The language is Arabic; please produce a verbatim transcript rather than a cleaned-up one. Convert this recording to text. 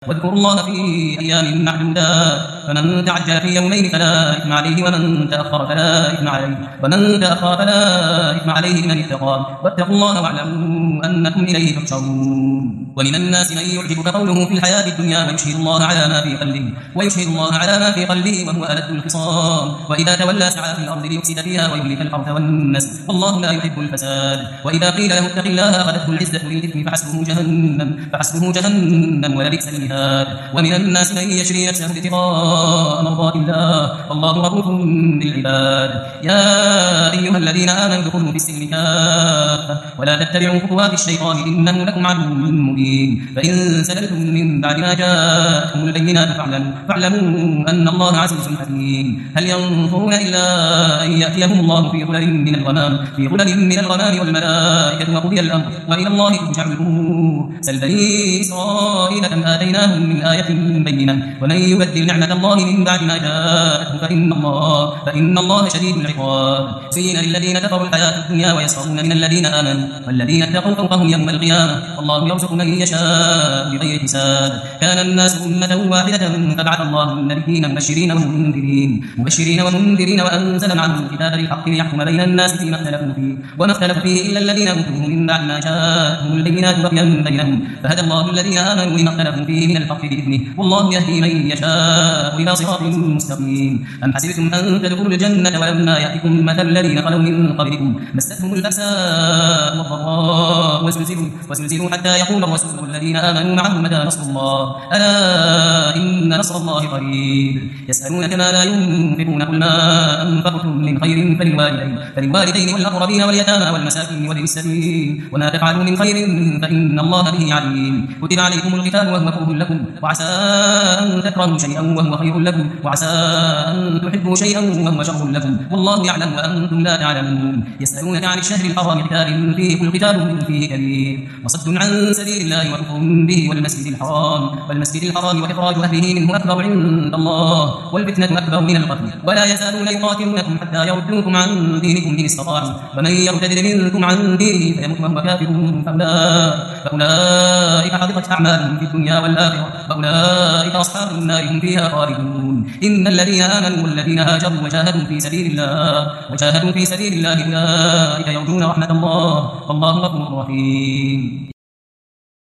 واذكروا الله في أيام معدودات فمن تعجل في يومين فلا إثم عليه ومن تأخر فلا إثم عليه ومن تأخر فلا إثم عليه لمن اتقى واتقوا الله واعلموا أنكم إليه تحشرون. ومن الناس من يعجبك قوله في الحياة الدنيا ويشهد الله على ما في قلبه ويشهد الله على ما في قلبه وهو ألد الخصام وإذا تولى سعى في الأرض ليفسد فيها ويهلك الحرث والنسل والله لا يحب الفساد. وإذا قيل له اتق الله أخذته العزة بالإثم فحسبه جهنم فحسبه جهنم ولبئس المهاد. ومن الناس من يشري نفسه ابتغاء مرضات الله والله رؤوف بالعباد. يا أيها الذين آمنوا ادخلوا في السلم كافة ولا تتبعوا خطوات الشيطان إنه لكم عدو مبين. فإن سللتم من بعد ما جاءتكم البينات فاعلموا فاعلموا أن الله عزيز حكيم. هل ينظرون إلا أن يأتيهم الله في ظلل من الغمام في ظلل من الغمام والملائكة وقضي الأمر وإلى الله ترجع الأمور. سل بني إسرائيل كم آتيناهم من آية بينة ومن يبدل نعمة الله من بعد ما جاءته فإن الله فإن الله شديد العقاب. زين للذين كفروا الحياة الدنيا ويسخرون من الذين آمنوا والذين اتقوا فوقهم يوم القيامة والله يرزق من يشاء بغير حساب. كان الناس أمة واحدة فبعث الله النبيين مبشرين ومنذرين مبشرين ومنذرين وأنزل معهم الكتاب بالحق ليحكم بين الناس فيما اختلفوا فيه وما اختلف فيه إلا الذين أوتوه من بعد ما جاءتهم البينات بغيا بينهم فهدى الله الذين آمنوا لما اختلفوا فيه من الحق بإذنه والله يهدي من يشاء إلى صراط مستقيم. أم حسبتم أن تدخلوا الجنة ولما يأتكم مثل الذين خلوا من قبلكم مستهم البأساء والضراء وزلزلوا وزلزلوا حتى يقول الرسول والذين آمنوا معه متى نصر الله ألا إن نصر الله قريب. يسألونك ماذا ينفقون قل ما أنفقتم من خير فللوالدين فللوالدين والأقربين واليتامى والمساكين وابن السبيل وما تفعلوا من خير فإن الله به عليم. كتب عليكم القتال وهو كره لكم وعسى أن تكرهوا شيئا وهو خير لكم وعسى أن تحبوا شيئا وهو شر لكم والله يعلم وأنتم لا تعلمون. يسألونك عن الشهر الحرام قتال فيه قل قتال فيه كبير وصد عن سبيل الله وكفر به والمسجد الحرام والمسجد الحرام وإخراج أهله منه أكبر عند الله والفتنة أكبر من القتل ولا يزالون يقاتلونكم حتى يردوكم عن دينكم إن استطاعوا ومن يرتد منكم عن دينه فيمت وهو كافر فأولئك حبطت أعمالهم في الدنيا والآخرة وأولئك أصحاب النار هم فيها خالدون. إن الذين آمنوا والذين هاجروا وجاهدوا في سبيل الله وجاهدوا في سبيل الله أولئك يرجون رحمة الله والله غفور رحيم.